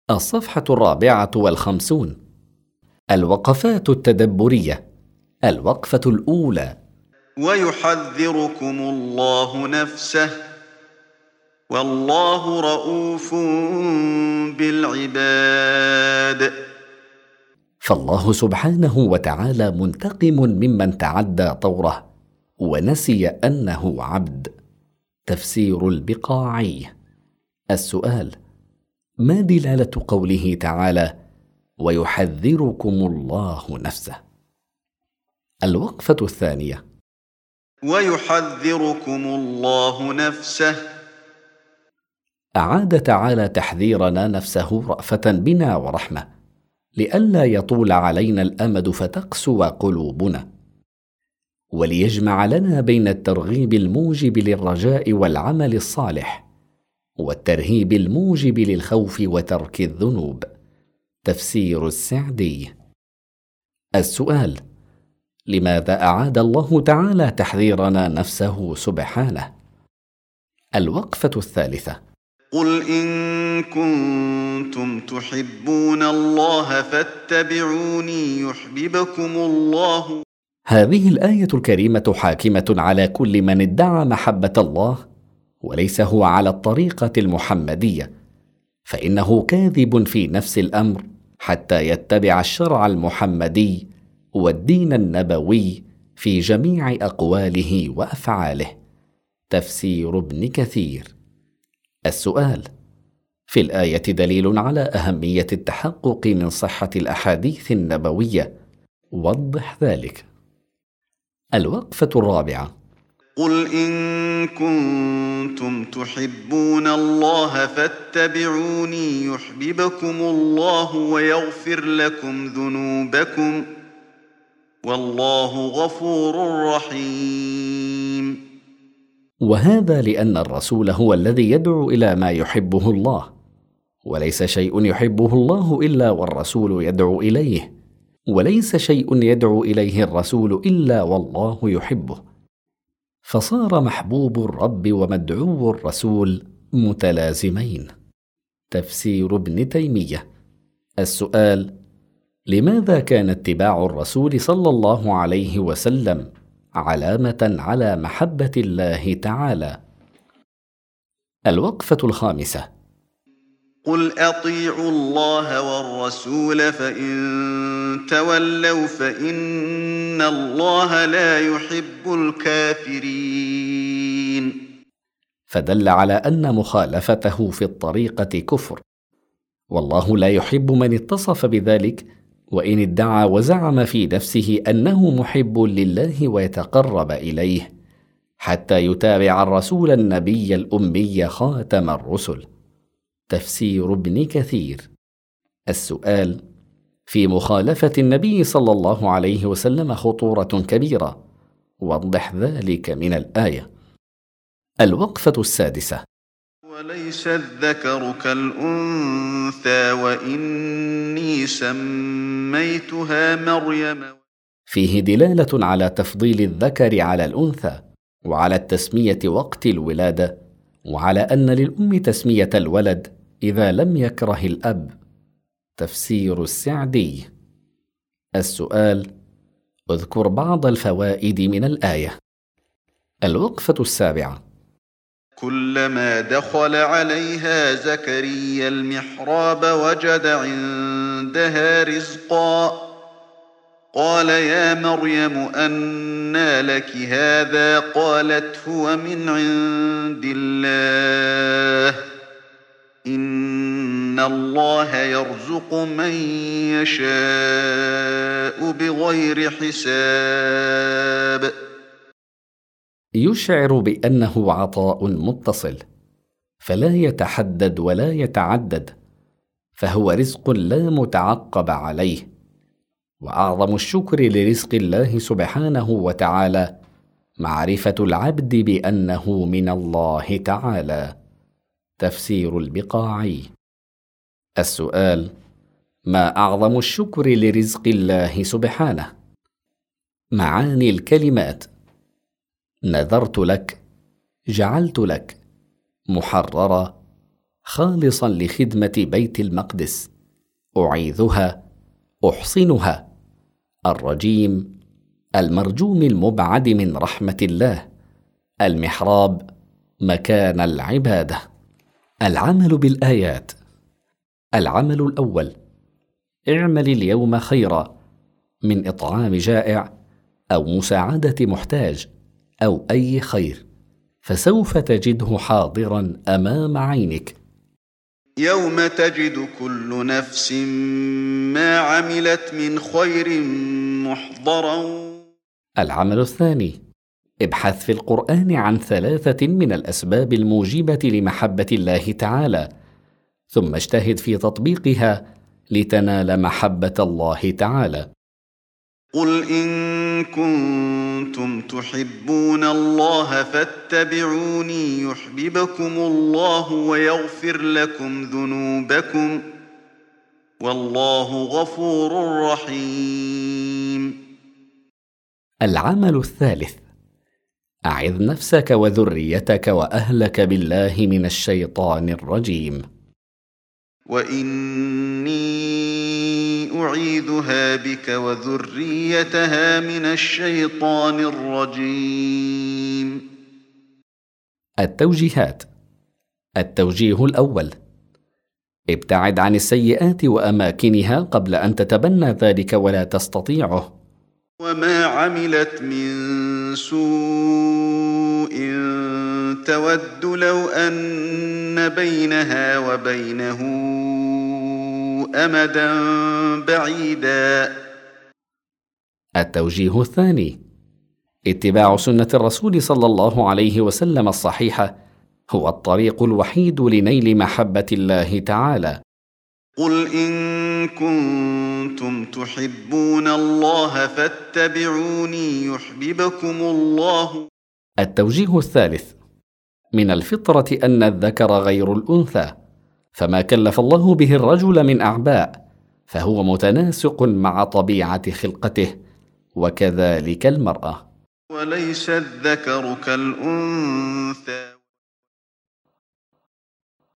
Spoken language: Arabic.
الصفحة 54. الوقفات التدبرية. الوقفة الأولى: ويحذركم الله نفسه والله رءوف بالعباد. فالله سبحانه وتعالى منتقم ممن تعدى طوره ونسي أنه عبد. تفسير البقاعي. السؤال: ما دلالة قوله تعالى ويحذركم الله نفسه؟ الوقفة الثانية: ويحذركم الله نفسه. أعاد تعالى تحذيرنا نفسه رأفة بنا ورحمة، لئلا يطول علينا الأمد فتقسو قلوبنا، وليجمع لنا بين الترغيب الموجب للرجاء والعمل الصالح والترهيب الموجب للخوف وترك الذنوب. تفسير السعدي. السؤال: لماذا أعاد الله تعالى تحذيرنا نفسه سبحانه؟ الوقفة الثالثة: قل إن كنتم تحبون الله فاتبعوني يحببكم الله. هذه الآية الكريمة حاكمة على كل من ادعى محبة الله وليس هو على الطريقة المحمدية، فإنه كاذب في نفس الأمر حتى يتبع الشرع المحمدي والدين النبوي في جميع أقواله وأفعاله. تفسير ابن كثير. السؤال: في الآية دليل على أهمية التحقق من صحة الأحاديث النبوية، وضح ذلك. الوقفة الرابعة: قل إن كنتم تحبون الله فاتبعوني يحببكم الله ويغفر لكم ذنوبكم والله غفور رحيم. وهذا لأن الرسول هو الذي يدعو إلى ما يحبه الله، وليس شيء يحبه الله إلا والرسول يدعو إليه، وليس شيء يدعو إليه الرسول إلا والله يحبه، فصار محبوب الرب ومدعو الرسول متلازمين. تفسير ابن تيمية. السؤال: لماذا كان اتباع الرسول صلى الله عليه وسلم علامة على محبة الله تعالى؟ الوقفة الخامسة: قل أطيعوا الله والرسول فإن تولوا فإن الله لا يحب الكافرين. فدل على أن مخالفته في الطريقة كفر، والله لا يحب من اتصف بذلك وإن ادعى وزعم في نفسه أنه محب لله ويتقرب إليه حتى يتابع الرسول النبي الأمي خاتم الرسل. تفسير ابن كثير. السؤال: في مخالفة النبي صلى الله عليه وسلم خطورة كبيرة، وضح ذلك من الآية. الوقفة السادسة: وليس الذكر كالأنثى وإني سميتها مريم. فيه دلالة على تفضيل الذكر على الأنثى، وعلى التسمية وقت الولادة، وعلى أن للأم تسمية الولد إذا لم يكره الأب. تفسير السعدي. السؤال: اذكر بعض الفوائد من الآية. الوقفة السابعة: كلما دخل عليها زكريا المحراب وجد عندها رزقا قال يا مريم أنى لك هذا قالت هو من عند الله إن الله يرزق من يشاء بغير حساب. يشعر بأنه عطاء متصل، فلا يتحدد ولا يتعدد، فهو رزق لا متعقب عليه. وأعظم الشكر لرزق الله سبحانه وتعالى معرفة العبد بأنه من الله تعالى. تفسير البقاعي. السؤال: ما أعظم الشكر لرزق الله سبحانه؟ معاني الكلمات: نذرت لك، جعلت لك، محررة، خالصا لخدمة بيت المقدس، أعيذها، أحصنها، الرجيم، المرجوم المبعد من رحمة الله، المحراب، مكان العبادة. العمل بالآيات. العمل الأول: اعمل اليوم خيرا، من إطعام جائع أو مساعدة محتاج أو أي خير، فسوف تجده حاضرا أمام عينك. يوم تجد كل نفس ما عملت من خير محضرا. العمل الثاني: ابحث في القرآن عن 3 من الأسباب الموجبة لمحبة الله تعالى، ثم اجتهد في تطبيقها لتنال محبة الله تعالى. قل إن كنتم تحبون الله فاتبعوني يحببكم الله ويغفر لكم ذنوبكم، والله غفور رحيم. العمل الثالث: أعذ نفسك وذريتك وأهلك بالله من الشيطان الرجيم. وإني أعيذها بك وذريتها من الشيطان الرجيم. التوجيهات. التوجيه الأول: ابتعد عن السيئات وأماكنها قبل أن تتبنى ذلك ولا تستطيعه. وما عملت من سوء تود لو أن بينها وبينه أمدا بعيدا. التوجيه الثاني: اتباع سنة الرسول صلى الله عليه وسلم الصحيحة هو الطريق الوحيد لنيل محبة الله تعالى. قل إن كنتم تحبون الله فاتبعوني يحببكم الله. التوجيه الثالث: من الفطرة أن الذكر غير الأنثى، فما كلف الله به الرجل من أعباء فهو متناسق مع طبيعة خلقته، وكذلك المرأة. وليس الذكر كالأنثى.